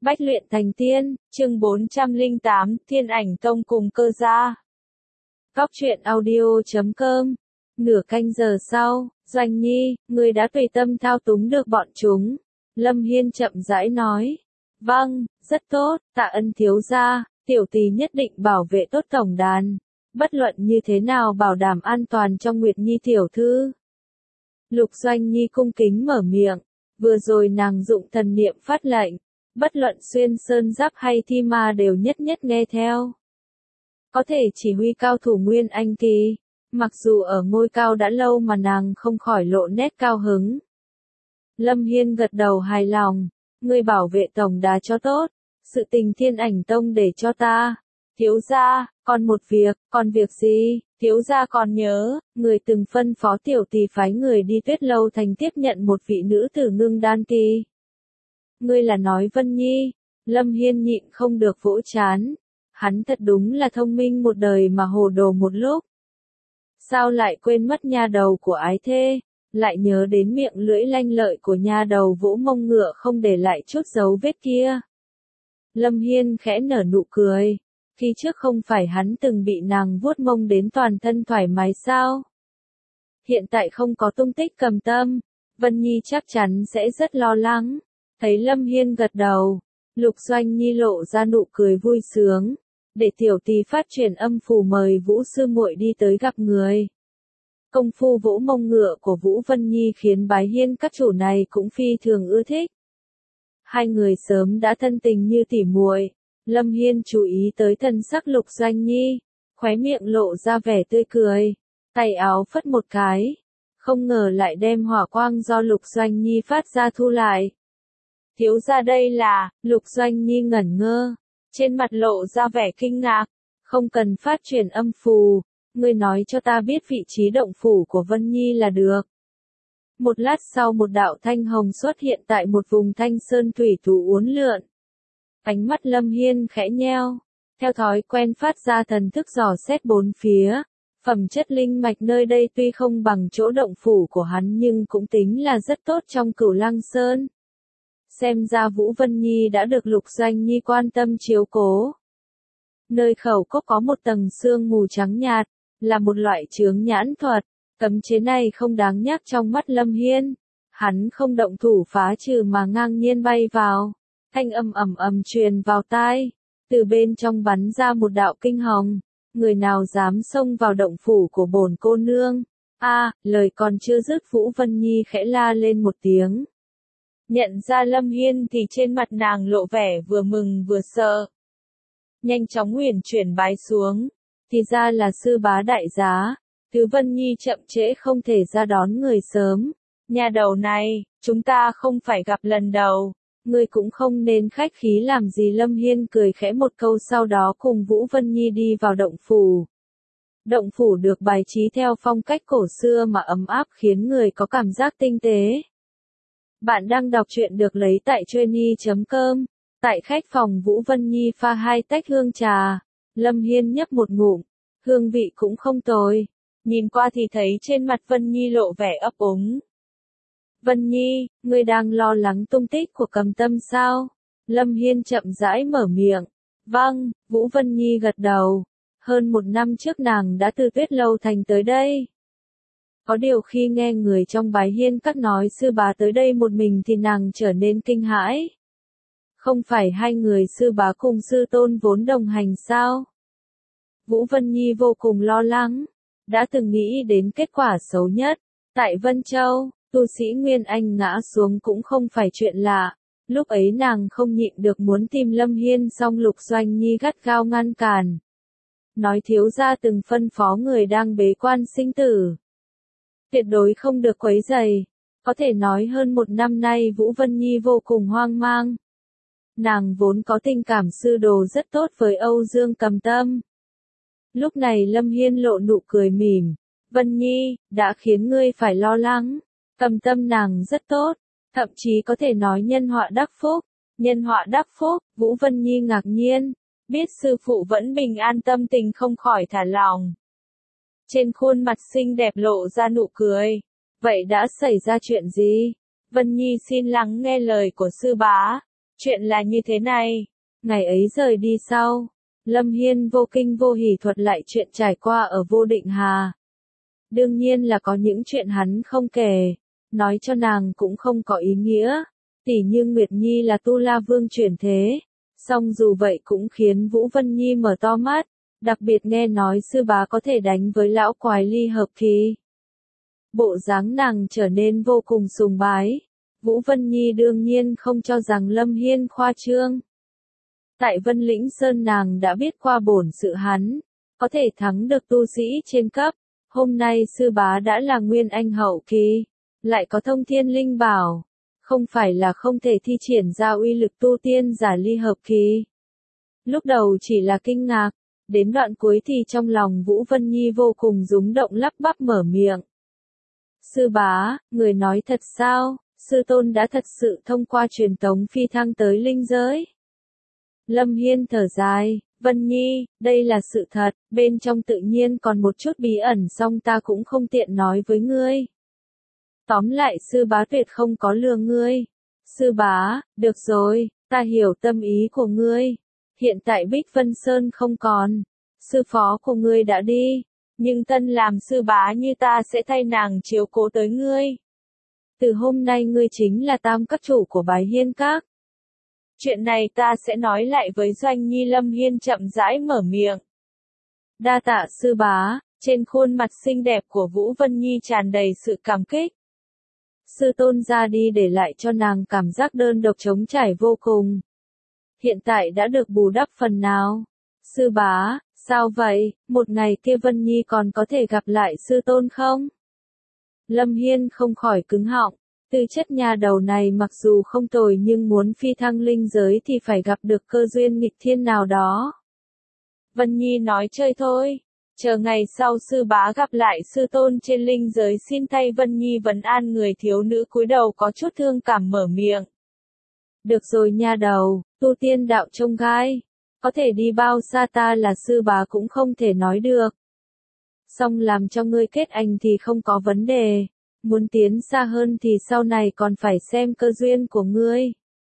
Bách luyện thành tiên, chương 408, Thiên Ảnh Tông cùng Cơ gia. Góc truyện audio.com. Nửa canh giờ sau, Doanh Nhi, ngươi đã tùy tâm thao túng được bọn chúng. Lâm Hiên chậm rãi nói. Vâng, rất tốt, tạ ân thiếu gia, tiểu tỷ nhất định bảo vệ tốt tổng đàn. Bất luận như thế nào bảo đảm an toàn cho Nguyệt Nhi tiểu thư. Lục Doanh Nhi cung kính mở miệng, vừa rồi nàng dụng thần niệm phát lệnh. Bất luận xuyên sơn giáp hay thi ma đều nhất nhất nghe theo. Có thể chỉ huy cao thủ Nguyên Anh kỳ, mặc dù ở ngôi cao đã lâu mà nàng không khỏi lộ nét cao hứng. Lâm Hiên gật đầu hài lòng, ngươi bảo vệ tổng đà cho tốt, sự tình Thiên Ảnh Tông để cho ta. Thiếu gia, còn một việc, còn việc gì? Thiếu gia còn nhớ, người từng phân phó tiểu tỷ phái người đi Tuyết Lâu Thành tiếp nhận một vị nữ tử ngưng đan kỳ. Ngươi là nói Vân Nhi? Lâm Hiên nhịn không được vỗ chán. Hắn thật đúng là thông minh một đời mà hồ đồ một lúc. Sao lại quên mất nha đầu của ái thê, lại nhớ đến miệng lưỡi lanh lợi của nha đầu vỗ mông ngựa không để lại chút dấu vết kia. Lâm Hiên khẽ nở nụ cười. Khi trước không phải hắn từng bị nàng vuốt mông đến toàn thân thoải mái sao? Hiện tại không có tung tích Cầm Tâm, Vân Nhi chắc chắn sẽ rất lo lắng. Thấy Lâm Hiên gật đầu, Lục Doanh Nhi lộ ra nụ cười vui sướng, để tiểu tỷ phát truyền âm phù mời Vũ sư muội đi tới gặp người. Công phu vỗ mông ngựa của Vũ Vân Nhi khiến Bái Hiên các chủ này cũng phi thường ưa thích. Hai người sớm đã thân tình như tỉ muội. Lâm Hiên chú ý tới thân sắc Lục Doanh Nhi, khóe miệng lộ ra vẻ tươi cười, tay áo phất một cái, không ngờ lại đem hỏa quang do Lục Doanh Nhi phát ra thu lại. Thiếu gia đây là, Lục Doanh Nhi ngẩn ngơ, trên mặt lộ ra vẻ kinh ngạc, không cần phát truyền âm phù, ngươi nói cho ta biết vị trí động phủ của Vân Nhi là được. Một lát sau một đạo thanh hồng xuất hiện tại một vùng thanh sơn thủy thủ uốn lượn. Ánh mắt Lâm Hiên khẽ nheo, theo thói quen phát ra thần thức dò xét bốn phía. Phẩm chất linh mạch nơi đây tuy không bằng chỗ động phủ của hắn nhưng cũng tính là rất tốt trong Cửu Lăng Sơn. Xem ra Vũ Vân Nhi đã được Lục Doanh Nhi quan tâm chiếu cố. Nơi khẩu cốc có một tầng sương mù trắng nhạt, là một loại chướng nhãn thuật, cấm chế này không đáng nhắc trong mắt Lâm Hiên. Hắn không động thủ phá trừ mà ngang nhiên bay vào, thanh âm ầm ầm truyền vào tai, từ bên trong bắn ra một đạo kinh hồng, người nào dám xông vào động phủ của bổn cô nương. Lời còn chưa dứt Vũ Vân Nhi khẽ la lên một tiếng. Nhận ra Lâm Hiên thì trên mặt nàng lộ vẻ vừa mừng vừa sợ. Nhanh chóng huyền chuyển bái xuống, thì ra là sư bá đại giá. Thứ Vân Nhi chậm trễ không thể ra đón người sớm. Nhà đầu này, chúng ta không phải gặp lần đầu, ngươi cũng không nên khách khí làm gì. Lâm Hiên cười khẽ một câu sau đó cùng Vũ Vân Nhi đi vào động phủ. Động phủ được bài trí theo phong cách cổ xưa mà ấm áp khiến người có cảm giác tinh tế. Bạn đang đọc truyện được lấy tại Truyeni.com. Tại khách phòng Vũ Vân Nhi pha 2 tách hương trà. Lâm Hiên nhấp một ngụm, hương vị cũng không tồi. Nhìn qua thì thấy trên mặt Vân Nhi lộ vẻ ấp úng. Vân Nhi, ngươi đang lo lắng tung tích của Cầm Tâm sao? Lâm Hiên chậm rãi mở miệng. Vâng, Vũ Vân Nhi gật đầu. Hơn 1 năm trước nàng đã từ Tuyết Lâu Thành tới đây. Có điều khi nghe người trong Bái Hiên các nói sư bá tới đây một mình thì nàng trở nên kinh hãi. Không phải hai người sư bá cùng sư tôn vốn đồng hành sao? Vũ Vân Nhi vô cùng lo lắng, đã từng nghĩ đến kết quả xấu nhất. Tại Vân Châu, tu sĩ Nguyên Anh ngã xuống cũng không phải chuyện lạ. Lúc ấy nàng không nhịn được muốn tìm Lâm Hiên song Lục Doanh Nhi gắt gao ngăn cản. Nói thiếu gia từng phân phó người đang bế quan sinh tử, tuyệt đối không được quấy rầy. Có thể nói hơn 1 năm nay Vũ Vân Nhi vô cùng hoang mang. Nàng vốn có tình cảm sư đồ rất tốt với Âu Dương Cầm Tâm. Lúc này Lâm Hiên lộ nụ cười mỉm. Vân Nhi, đã khiến ngươi phải lo lắng. Cầm Tâm nàng rất tốt, thậm chí có thể nói nhân họa đắc phúc. Nhân họa đắc phúc, Vũ Vân Nhi ngạc nhiên. Biết sư phụ vẫn bình an tâm tình không khỏi thả lòng. Trên khuôn mặt xinh đẹp lộ ra nụ cười. Vậy đã xảy ra chuyện gì? Vân Nhi xin lắng nghe lời của sư bá. Chuyện là như thế này. Ngày ấy rời đi sau, Lâm Hiên vô kinh vô hỉ thuật lại chuyện trải qua ở Vô Định Hà. Đương nhiên là có những chuyện hắn không kể, nói cho nàng cũng không có ý nghĩa. Tỉ như Nguyệt Nhi là Tu La Vương chuyển thế. Song dù vậy cũng khiến Vũ Vân Nhi mở to mắt, đặc biệt nghe nói sư bá có thể đánh với lão quái ly hợp kỳ. Bộ dáng nàng trở nên vô cùng sùng bái. Vũ Vân Nhi đương nhiên không cho rằng Lâm Hiên khoa trương. Tại Vân Lĩnh Sơn nàng đã biết qua bổn sự hắn, có thể thắng được tu sĩ trên cấp. Hôm nay sư bá đã là Nguyên Anh hậu kỳ, lại có thông thiên linh bảo. Không phải là không thể thi triển ra uy lực tu tiên giả ly hợp kỳ. Lúc đầu chỉ là kinh ngạc, đến đoạn cuối thì trong lòng Vũ Vân Nhi vô cùng rúng động lắp bắp mở miệng. Sư bá, người nói thật sao, sư tôn đã thật sự thông qua truyền tống phi thăng tới linh giới. Lâm Hiên thở dài, Vân Nhi, đây là sự thật, bên trong tự nhiên còn một chút bí ẩn song ta cũng không tiện nói với ngươi. Tóm lại sư bá tuyệt không có lừa ngươi. Sư bá, được rồi, ta hiểu tâm ý của ngươi. Hiện tại Bích Vân Sơn không còn. Sư phó của ngươi đã đi. Nhưng tân làm sư bá như ta sẽ thay nàng chiếu cố tới ngươi. Từ hôm nay ngươi chính là tam các chủ của Bái Hiên Các. Chuyện này ta sẽ nói lại với Doanh Nhi. Lâm Hiên chậm rãi mở miệng. Đa tạ sư bá, trên khuôn mặt xinh đẹp của Vũ Vân Nhi tràn đầy sự cảm kích. Sư tôn ra đi để lại cho nàng cảm giác đơn độc trống trải vô cùng. Hiện tại đã được bù đắp phần nào. Sư bá, sao vậy, một ngày kia Vân Nhi còn có thể gặp lại sư tôn không? Lâm Hiên không khỏi cứng họng, tư chất nhà đầu này mặc dù không tồi nhưng muốn phi thăng linh giới thì phải gặp được cơ duyên nghịch thiên nào đó. Vân Nhi nói chơi thôi. Chờ ngày sau sư bá gặp lại sư tôn trên linh giới xin thay Vân Nhi vấn an. Người thiếu nữ cúi đầu có chút thương cảm mở miệng. Được rồi nha đầu, tu tiên đạo trông gai. Có thể đi bao xa ta là sư bá cũng không thể nói được. Song làm cho ngươi kết anh thì không có vấn đề. Muốn tiến xa hơn thì sau này còn phải xem cơ duyên của ngươi.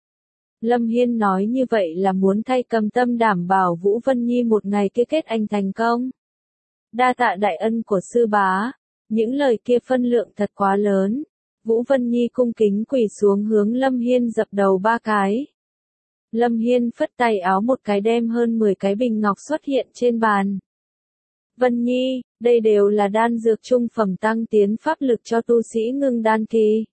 Lâm Hiên nói như vậy là muốn thay Cầm Tâm đảm bảo Vũ Vân Nhi một ngày kia kết anh thành công. Đa tạ đại ân của sư bá. Những lời kia phân lượng thật quá lớn. Vũ Vân Nhi cung kính quỳ xuống hướng Lâm Hiên dập đầu 3 cái. Lâm Hiên phất tay áo một cái đem hơn 10 cái bình ngọc xuất hiện trên bàn. Vân Nhi, đây đều là đan dược trung phẩm tăng tiến pháp lực cho tu sĩ ngưng đan kỳ.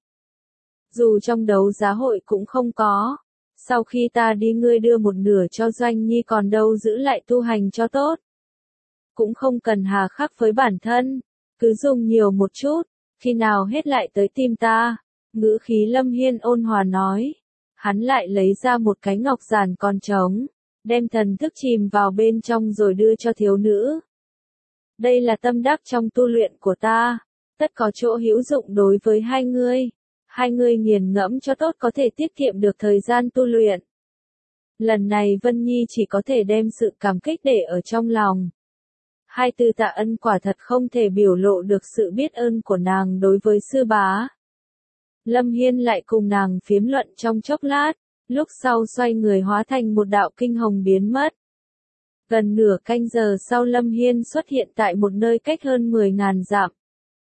Dù trong đấu giá hội cũng không có. Sau khi ta đi ngươi đưa một nửa cho Doanh Nhi còn đâu giữ lại tu hành cho tốt. Cũng không cần hà khắc với bản thân, cứ dùng nhiều một chút, khi nào hết lại tới tìm ta. Ngữ khí Lâm Hiên ôn hòa nói. Hắn lại lấy ra một cái ngọc giản còn trống, đem thần thức chìm vào bên trong rồi đưa cho thiếu nữ. Đây là tâm đắc trong tu luyện của ta, tất có chỗ hữu dụng đối với hai ngươi. Hai người nghiền ngẫm cho tốt có thể tiết kiệm được thời gian tu luyện. Lần này Vân Nhi chỉ có thể đem sự cảm kích để ở trong lòng. Hai từ tạ ân quả thật không thể biểu lộ được sự biết ơn của nàng đối với sư bá. Lâm Hiên lại cùng nàng phiếm luận trong chốc lát, lúc sau xoay người hóa thành một đạo kinh hồng biến mất. Gần nửa canh giờ sau Lâm Hiên xuất hiện tại một nơi cách hơn 10.000 dặm.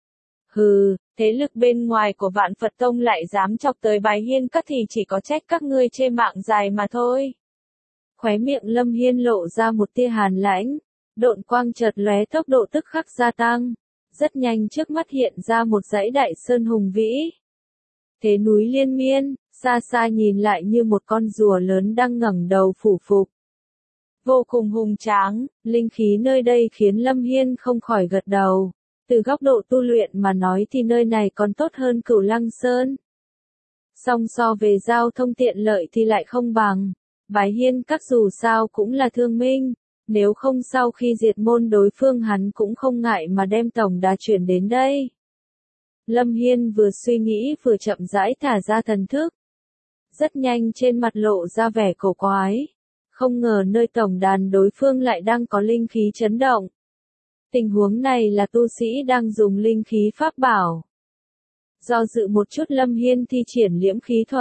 Hừ, thế lực bên ngoài của Vạn Phật Tông lại dám chọc tới Bái Hiên Các thì chỉ có trách các ngươi chê mạng dài mà thôi. Khóe miệng Lâm Hiên lộ ra một tia hàn lãnh, độn quang chợt lóe tốc độ tức khắc gia tăng. Rất nhanh trước mắt hiện ra một dãy đại sơn hùng vĩ. Thế núi liên miên, xa xa nhìn lại như một con rùa lớn đang ngẩng đầu phủ phục. Vô cùng hùng tráng, linh khí nơi đây khiến Lâm Hiên không khỏi gật đầu. Từ góc độ tu luyện mà nói thì nơi này còn tốt hơn Cửu Lăng Sơn. Song so về giao thông tiện lợi thì lại không bằng. Bái Hiên Các dù sao cũng là thương minh, nếu không sau khi diệt môn đối phương hắn cũng không ngại mà đem tổng đà chuyển đến đây. Lâm Hiên vừa suy nghĩ vừa chậm rãi thả ra thần thức. Rất nhanh trên mặt lộ ra vẻ cổ quái. Không ngờ nơi tổng đàn đối phương lại đang có linh khí chấn động. Tình huống này là tu sĩ đang dùng linh khí pháp bảo. Do dự một chút Lâm Hiên thi triển liễm khí thuật,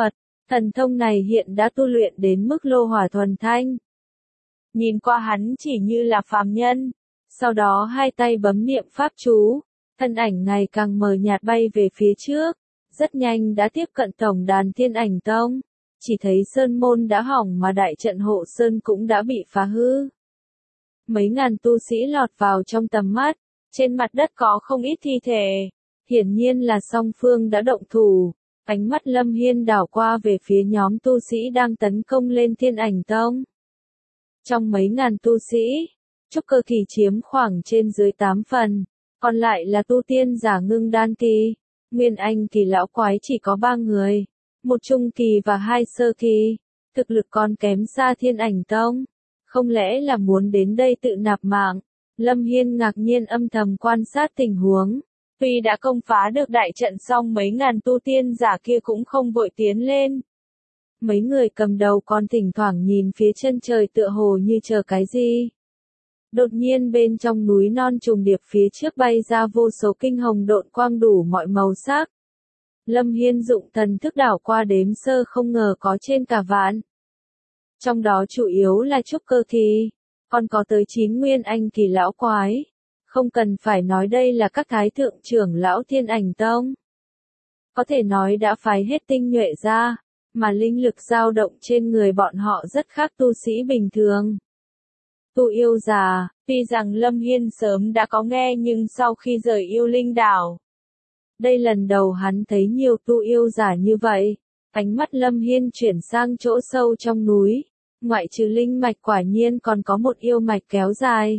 Thần thông này hiện đã tu luyện đến mức lô hỏa thuần thanh. Nhìn qua hắn chỉ như là phàm nhân, sau đó hai tay bấm niệm pháp chú, thân ảnh ngày càng mờ nhạt bay về phía trước, rất nhanh đã tiếp cận tổng đàn Thiên Ảnh Tông, chỉ thấy sơn môn đã hỏng mà đại trận hộ sơn cũng đã bị phá hư. Mấy ngàn tu sĩ lọt vào trong tầm mắt, trên mặt đất có không ít thi thể, hiển nhiên là song phương đã động thủ. Ánh mắt Lâm Hiên đảo qua về phía nhóm tu sĩ đang tấn công lên Thiên Ảnh Tông. Trong mấy ngàn tu sĩ, trúc cơ kỳ chiếm khoảng trên dưới 8 phần, còn lại là tu tiên giả ngưng đan kỳ, nguyên anh kỳ lão quái chỉ có 3 người, một trung kỳ và 2 sơ kỳ, thực lực còn kém xa Thiên Ảnh Tông, không lẽ là muốn đến đây tự nạp mạng? Lâm Hiên ngạc nhiên âm thầm quan sát tình huống. Tuy đã công phá được đại trận xong mấy ngàn tu tiên giả kia cũng không vội tiến lên. Mấy người cầm đầu còn thỉnh thoảng nhìn phía chân trời tựa hồ như chờ cái gì. Đột nhiên bên trong núi non trùng điệp phía trước bay ra vô số kinh hồng độn quang đủ mọi màu sắc. Lâm Hiên dụng thần thức đảo qua đếm sơ không ngờ có trên cả vạn. Trong đó chủ yếu là trúc cơ kỳ, còn có tới 9 nguyên anh kỳ lão quái. Không cần phải nói đây là các thái thượng trưởng lão Thiên Ảnh Tông. Có thể nói đã phái hết tinh nhuệ ra, mà linh lực dao động trên người bọn họ rất khác tu sĩ bình thường. Tu yêu già, tuy rằng Lâm Hiên sớm đã có nghe nhưng sau khi rời yêu linh đảo. Đây lần đầu hắn thấy nhiều tu yêu giả như vậy, ánh mắt Lâm Hiên chuyển sang chỗ sâu trong núi, ngoại trừ linh mạch quả nhiên còn có một yêu mạch kéo dài.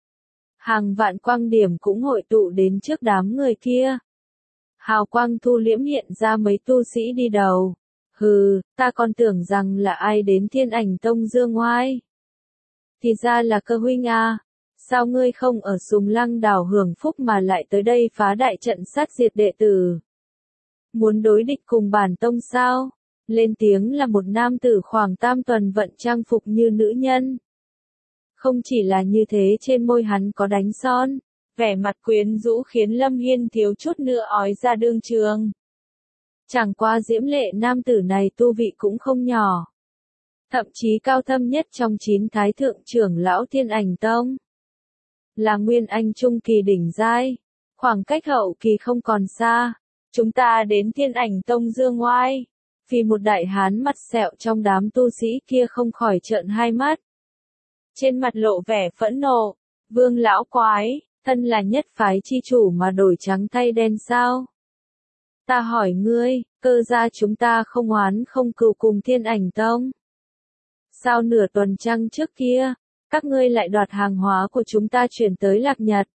Hàng vạn quang điểm cũng hội tụ đến trước đám người kia. Hào quang thu liễm hiện ra mấy tu sĩ đi đầu. Hừ, ta còn tưởng rằng là ai đến Thiên Ảnh Tông dương ngoai. Thì ra là Cơ huynh à. Sao ngươi không ở Sùng Lăng đảo hưởng phúc mà lại tới đây phá đại trận sát diệt đệ tử? Muốn đối địch cùng bản tông sao? Lên tiếng là một nam tử khoảng tam tuần vận trang phục như nữ nhân. Không chỉ là như thế, trên môi hắn có đánh son, vẻ mặt quyến rũ khiến Lâm Hiên thiếu chút nữa ói ra đương trường. Chẳng qua diễm lệ nam tử này tu vị cũng không nhỏ. Thậm chí cao thâm nhất trong 9 thái thượng trưởng lão Thiên Ảnh Tông. Là nguyên anh trung kỳ đỉnh giai, khoảng cách hậu kỳ không còn xa. Chúng ta đến Thiên Ảnh Tông dương ngoai. Vì một đại hán mặt sẹo trong đám tu sĩ kia không khỏi trợn hai mắt. Trên mặt lộ vẻ phẫn nộ, Vương lão quái, thân là nhất phái chi chủ mà đổi trắng thay đen sao? Ta hỏi ngươi, Cơ gia chúng ta không oán không cừu cùng Thiên Ảnh Tông. Sao nửa tuần trăng trước kia, các ngươi lại đoạt hàng hóa của chúng ta chuyển tới Lạc Nhật?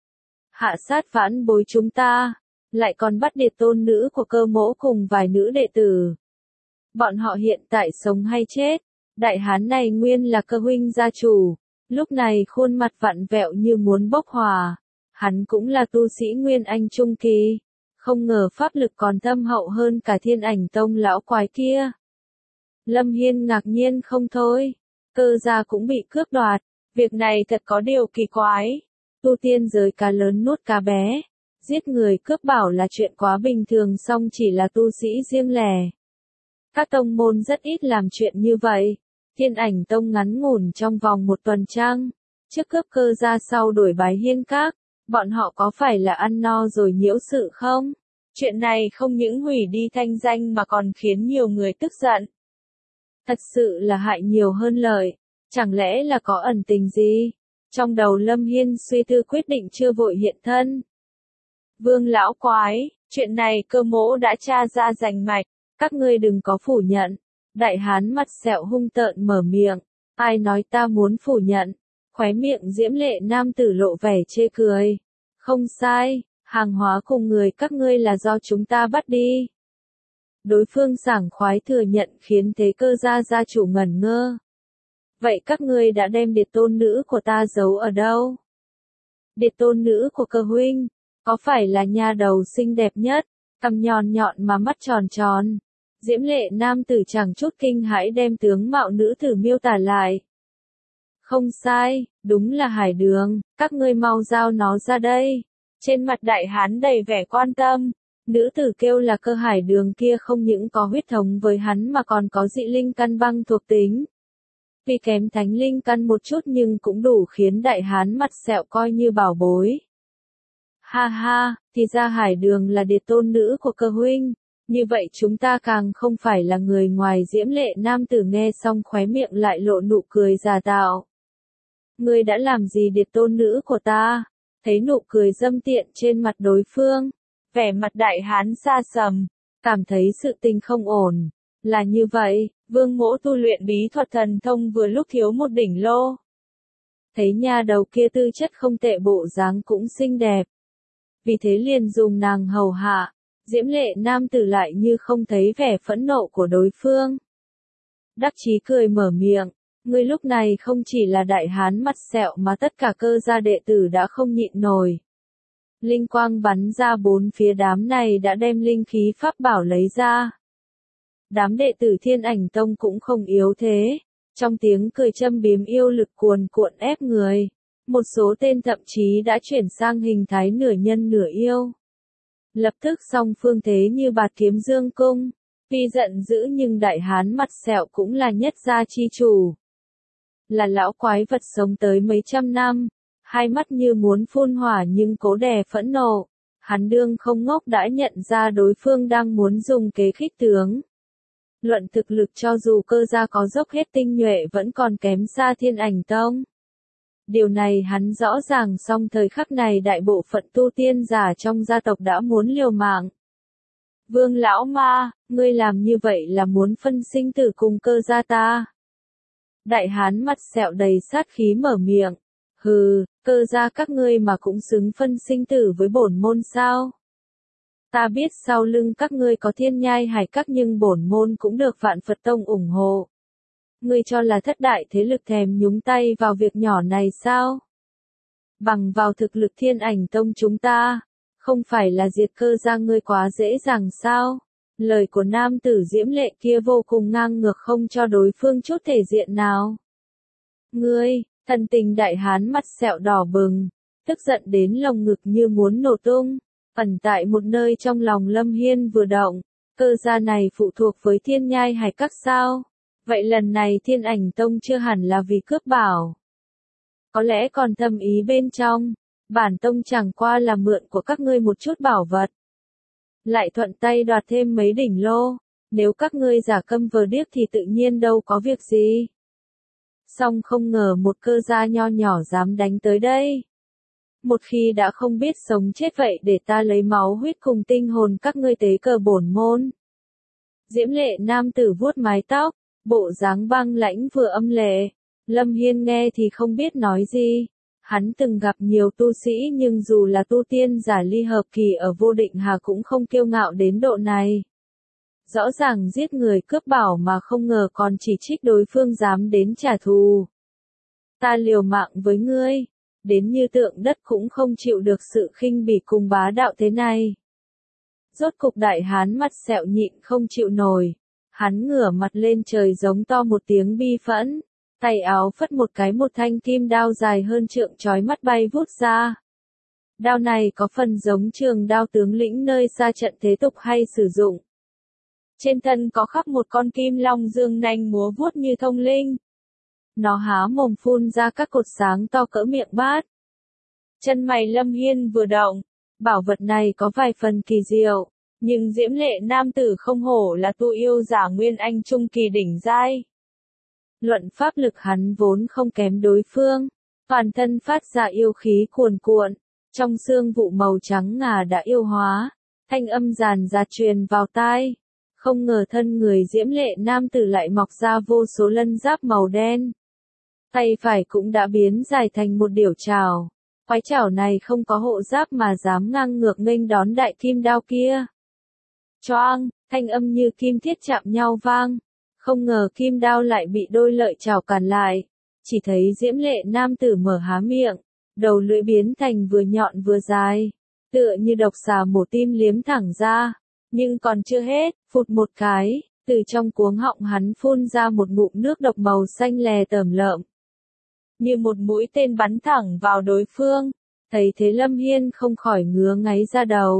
Hạ sát vãn bối chúng ta, lại còn bắt điệt tôn nữ của Cơ mỗ cùng vài nữ đệ tử. Bọn họ hiện tại sống hay chết? Đại hán này nguyên là Cơ huynh gia chủ, lúc này khuôn mặt vặn vẹo như muốn bốc hỏa. Hắn cũng là tu sĩ nguyên anh trung kỳ, không ngờ pháp lực còn thâm hậu hơn cả Thiên Ảnh Tông lão quái kia. Lâm Hiên ngạc nhiên không thôi, Cơ gia cũng bị cướp đoạt, việc này thật có điều kỳ quái. Tu tiên giới cá lớn nuốt cá bé, giết người cướp bảo là chuyện quá bình thường, song chỉ là tu sĩ riêng lẻ. Các tông môn rất ít làm chuyện như vậy. Thiên Ảnh Tông ngắn ngủn trong vòng một tuần trăng, trước cướp Cơ gia sau đổi bái hiên các, bọn họ có phải là ăn no rồi nhiễu sự không? Chuyện này không những hủy đi thanh danh mà còn khiến nhiều người tức giận. Thật sự là hại nhiều hơn lợi, chẳng lẽ là có ẩn tình gì? Trong đầu Lâm Hiên suy tư quyết định chưa vội hiện thân. Vương lão quái, chuyện này Cơ mỗ đã tra ra rành mạch, các ngươi đừng có phủ nhận. Đại hán mặt sẹo hung tợn mở miệng, ai nói ta muốn phủ nhận? Khóe miệng diễm lệ nam tử lộ vẻ chê cười. Không sai, hàng hóa cùng người các ngươi là do chúng ta bắt đi. Đối phương sảng khoái thừa nhận khiến thế Cơ gia gia chủ ngẩn ngơ. Vậy các ngươi đã đem điệt tôn nữ của ta giấu ở đâu? Điệt tôn nữ của Cơ huynh, có phải là nha đầu xinh đẹp nhất, cằm nhọn nhọn mà mắt tròn tròn? Diễm lệ nam tử chẳng chút kinh hãi đem tướng mạo nữ tử miêu tả lại. Không sai, đúng là Hải Đường, các ngươi mau giao nó ra đây. Trên mặt đại hán đầy vẻ quan tâm, Nữ tử kêu là Cơ Hải Đường kia không những có huyết thống với hắn mà còn có dị linh căn băng thuộc tính. Tuy kém thánh linh căn một chút nhưng cũng đủ khiến đại hán mặt sẹo coi như bảo bối. Ha ha, thì ra Hải Đường là điệt tôn nữ của Cơ huynh, như vậy chúng ta càng không phải là người ngoài. Diễm Lệ nam tử nghe xong khóe miệng lại lộ nụ cười giả tạo. Ngươi đã làm gì điệt tôn nữ của ta? Thấy nụ cười dâm tiện trên mặt đối phương, vẻ mặt đại hán xa sầm, cảm thấy sự tình không ổn. Là như vậy, Vương Mỗ tu luyện bí thuật thần thông vừa lúc thiếu một đỉnh lô. Thấy nha đầu kia tư chất không tệ, bộ dáng cũng xinh đẹp, vì thế liền dùng nàng hầu hạ. Diễm Lệ nam tử lại như không thấy vẻ phẫn nộ của đối phương. Đắc chí cười mở miệng, ngươi lúc này không chỉ là đại hán mặt sẹo mà tất cả Cơ gia đệ tử đã không nhịn nổi. Linh quang bắn ra bốn phía, đám này đã đem linh khí pháp bảo lấy ra. Đám đệ tử Thiên Ảnh Tông cũng không yếu thế, trong tiếng cười châm biếm yêu lực cuồn cuộn ép người. Một số tên thậm chí đã chuyển sang hình thái nửa nhân nửa yêu. Lập tức song phương thế như bạt kiếm dương cung. Tuy giận dữ nhưng đại hán mặt sẹo cũng là nhất gia chi chủ. Là lão quái vật sống tới mấy trăm năm, hai mắt như muốn phun hỏa nhưng cố đè phẫn nộ. Hắn đương không ngốc đã nhận ra đối phương đang muốn dùng kế khích tướng. Luận thực lực cho dù Cơ gia có dốc hết tinh nhuệ vẫn còn kém xa Thiên Ảnh Tông. Điều này hắn rõ ràng, song thời khắc này đại bộ phận tu tiên giả trong gia tộc đã muốn liều mạng. Vương lão ma, ngươi làm như vậy là muốn phân sinh tử cùng Cơ gia ta. Đại hán mặt sẹo đầy sát khí mở miệng. Hừ, Cơ gia các ngươi mà cũng xứng phân sinh tử với bổn môn sao? Ta biết sau lưng các ngươi có Thiên Nhai Hải Các nhưng bổn môn cũng được Vạn Phật Tông ủng hộ. Ngươi cho là thất đại thế lực thèm nhúng tay vào việc nhỏ này sao? Bằng vào thực lực Thiên Ảnh Tông chúng ta, không phải là diệt Cơ gia ngươi quá dễ dàng sao? Lời của nam tử Diễm Lệ kia vô cùng ngang ngược, không cho đối phương chút thể diện nào. Ngươi, thần tình đại hán mặt sẹo đỏ bừng, tức giận đến lồng ngực như muốn nổ tung. Ẩn tại một nơi trong lòng Lâm Hiên vừa động, Cơ gia này phụ thuộc với Thiên Nhai Hải Các sao? Vậy lần này Thiên Ảnh Tông chưa hẳn là vì cướp bảo. Có lẽ còn thâm ý bên trong, bản tông chẳng qua là mượn của các ngươi một chút bảo vật. Lại thuận tay đoạt thêm mấy đỉnh lô, nếu các ngươi giả câm vờ điếc thì tự nhiên đâu có việc gì. Song không ngờ một Cơ gia nho nhỏ dám đánh tới đây. Một khi đã không biết sống chết vậy để ta lấy máu huyết cùng tinh hồn các ngươi tế cờ bổn môn. Diễm Lệ nam tử vuốt mái tóc, bộ dáng băng lãnh vừa âm lệ. Lâm Hiên nghe thì không biết nói gì. Hắn từng gặp nhiều tu sĩ nhưng dù là tu tiên giả ly hợp kỳ ở Vô Định Hà cũng không kiêu ngạo đến độ này. Rõ ràng giết người cướp bảo mà không ngờ còn chỉ trích đối phương dám đến trả thù. Ta liều mạng với ngươi, đến như tượng đất cũng không chịu được sự khinh bỉ cùng bá đạo thế này. Rốt cục đại hán mặt sẹo nhịn không chịu nổi. Hắn ngửa mặt lên trời giống to một tiếng bi phẫn. Tay áo phất một cái, một thanh kim đao dài hơn trượng chói mắt bay vút ra. Đao này có phần giống trường đao tướng lĩnh nơi xa trận thế tục hay sử dụng. Trên thân có khắc một con kim long dương nanh múa vuốt như thông linh. Nó há mồm phun ra các cột sáng to cỡ miệng bát. Chân mày Lâm Hiên vừa động, bảo vật này có vài phần kỳ diệu, nhưng Diễm Lệ nam tử không hổ là tu yêu giả nguyên anh trung kỳ đỉnh giai. Luận pháp lực hắn vốn không kém đối phương, toàn thân phát ra yêu khí cuồn cuộn, trong xương vụ màu trắng ngà đã yêu hóa, thanh âm ràn rạt truyền vào tai. Không ngờ thân người Diễm Lệ nam tử lại mọc ra vô số lân giáp màu đen. Tay phải cũng đã biến dài thành một điểu trảo. Quái trảo này không có hộ giáp mà dám ngang ngược nghênh đón đại kim đao kia. Choang, thanh âm như kim thiết chạm nhau vang. Không ngờ kim đao lại bị đôi lợi trảo cản lại. Chỉ thấy Diễm Lệ nam tử mở há miệng, đầu lưỡi biến thành vừa nhọn vừa dài, tựa như độc xà mổ tim liếm thẳng ra. Nhưng còn chưa hết, phụt một cái, từ trong cuống họng hắn phun ra một ngụm nước độc màu xanh lè tởm lợm. Như một mũi tên bắn thẳng vào đối phương. Thấy thế Lâm Hiên không khỏi ngứa ngáy ra đầu.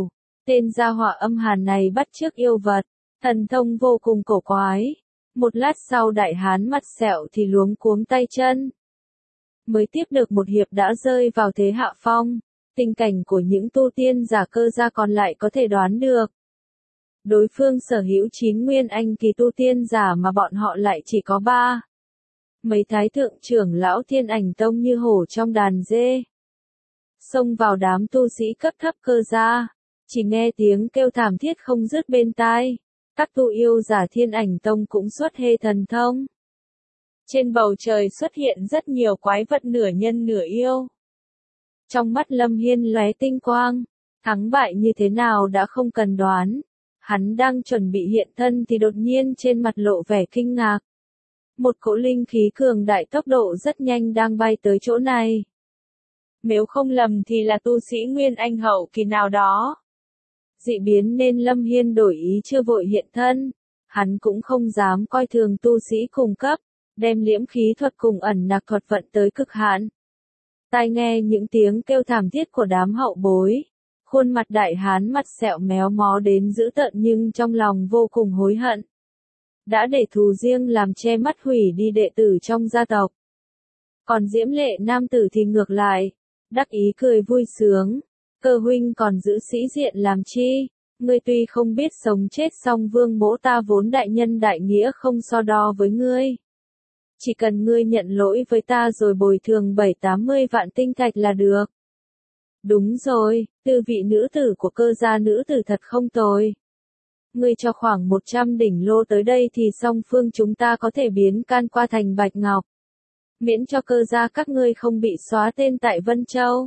Tên gia họa âm hàn này bắt chước yêu vật, thần thông vô cùng cổ quái. Một lát sau đại hán mặt sẹo thì luống cuống tay chân. Mới tiếp được một hiệp đã rơi vào thế hạ phong, tình cảnh của những tu tiên giả Cơ gia còn lại có thể đoán được. Đối phương sở hữu 9 nguyên anh kỳ tu tiên giả mà bọn họ lại chỉ có 3. Mấy thái thượng trưởng lão Thiên Ảnh Tông như hổ trong đàn dê. Xông vào đám tu sĩ cấp thấp Cơ gia, chỉ nghe tiếng kêu thảm thiết không dứt bên tai. Các tu yêu giả Thiên Ảnh Tông cũng xuất hê thần thông. Trên bầu trời xuất hiện rất nhiều quái vật nửa nhân nửa yêu. Trong mắt Lâm Hiên lóe tinh quang, thắng bại như thế nào đã không cần đoán. Hắn đang chuẩn bị hiện thân thì đột nhiên trên mặt lộ vẻ kinh ngạc. Một cỗ linh khí cường đại tốc độ rất nhanh đang bay tới chỗ này. Nếu không lầm thì là tu sĩ Nguyên Anh hậu kỳ nào đó. Dị biến nên Lâm Hiên đổi ý chưa vội hiện thân. Hắn cũng không dám coi thường tu sĩ cùng cấp, đem liễm khí thuật cùng ẩn nặc thuật vận tới cực hạn. Tai nghe những tiếng kêu thảm thiết của đám hậu bối. Khuôn mặt đại hán mặt sẹo méo mó đến dữ tợn nhưng trong lòng vô cùng hối hận. Đã để thù riêng làm che mắt hủy đi đệ tử trong gia tộc. Còn Diễm Lệ nam tử thì ngược lại, đắc ý cười vui sướng. Cơ huynh còn giữ sĩ diện làm chi, ngươi tuy không biết sống chết song Vương mỗ ta vốn đại nhân đại nghĩa không so đo với ngươi. Chỉ cần ngươi nhận lỗi với ta rồi bồi thường 7-80 vạn tinh thạch là được. Đúng rồi, tư vị nữ tử của Cơ gia nữ tử thật không tồi. Ngươi cho khoảng 100 đỉnh lô tới đây thì song phương chúng ta có thể biến can qua thành bạch ngọc. Miễn cho Cơ gia các ngươi không bị xóa tên tại Vân Châu.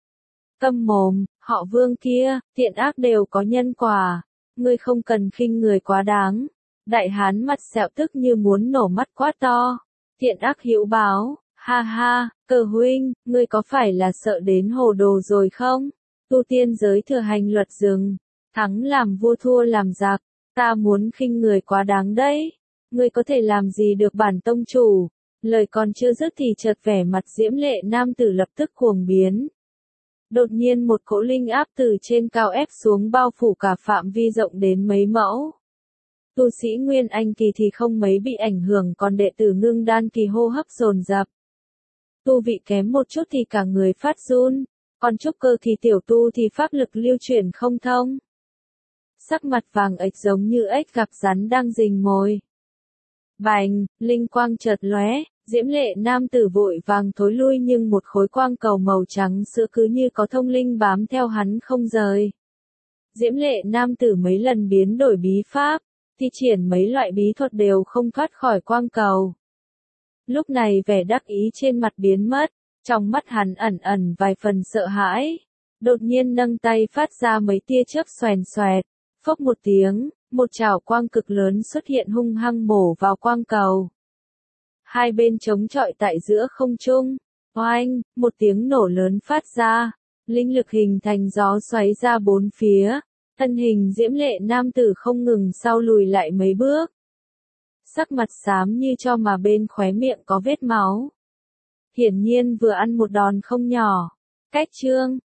Câm mồm, họ Vương kia, thiện ác đều có nhân quả. Ngươi không cần khinh người quá đáng. Đại hán mặt sẹo tức như muốn nổ mắt quá to. Thiện ác hữu báo, ha ha, Cơ huynh, ngươi có phải là sợ đến hồ đồ rồi không? Tu tiên giới thừa hành luật rừng, thắng làm vua thua làm giặc, ta muốn khinh người quá đáng đấy. Ngươi có thể làm gì được bản tông chủ? Lời còn chưa dứt thì chợt vẻ mặt Diễm Lệ nam tử lập tức cuồng biến. Đột nhiên một cỗ linh áp từ trên cao ép xuống bao phủ cả phạm vi rộng đến mấy mẫu. Tu sĩ Nguyên Anh kỳ thì không mấy bị ảnh hưởng còn đệ tử Ngưng Đan kỳ hô hấp dồn dập. Tu vị kém một chút thì cả người phát run, còn trúc cơ kỳ tiểu tu thì pháp lực lưu chuyển không thông. Sắc mặt vàng ếch giống như ếch gặp rắn đang rình mồi. Bành, linh quang chợt lóe, Diễm Lệ nam tử vội vàng thối lui nhưng một khối quang cầu màu trắng sữa cứ như có thông linh bám theo hắn không rời. Diễm Lệ nam tử mấy lần biến đổi bí pháp, thi triển mấy loại bí thuật đều không thoát khỏi quang cầu. Lúc này vẻ đắc ý trên mặt biến mất, trong mắt hắn ẩn ẩn vài phần sợ hãi. Đột nhiên nâng tay phát ra mấy tia chớp xoèn xoẹt, phốc một tiếng, một chảo quang cực lớn xuất hiện hung hăng bổ vào quang cầu. Hai bên chống chọi tại giữa không trung, oanh, một tiếng nổ lớn phát ra, linh lực hình thành gió xoáy ra bốn phía, thân hình Diễm Lệ nam tử không ngừng sau lùi lại mấy bước. Sắc mặt xám như cho mà bên khóe miệng có vết máu. Hiển nhiên vừa ăn một đòn không nhỏ. Cách chương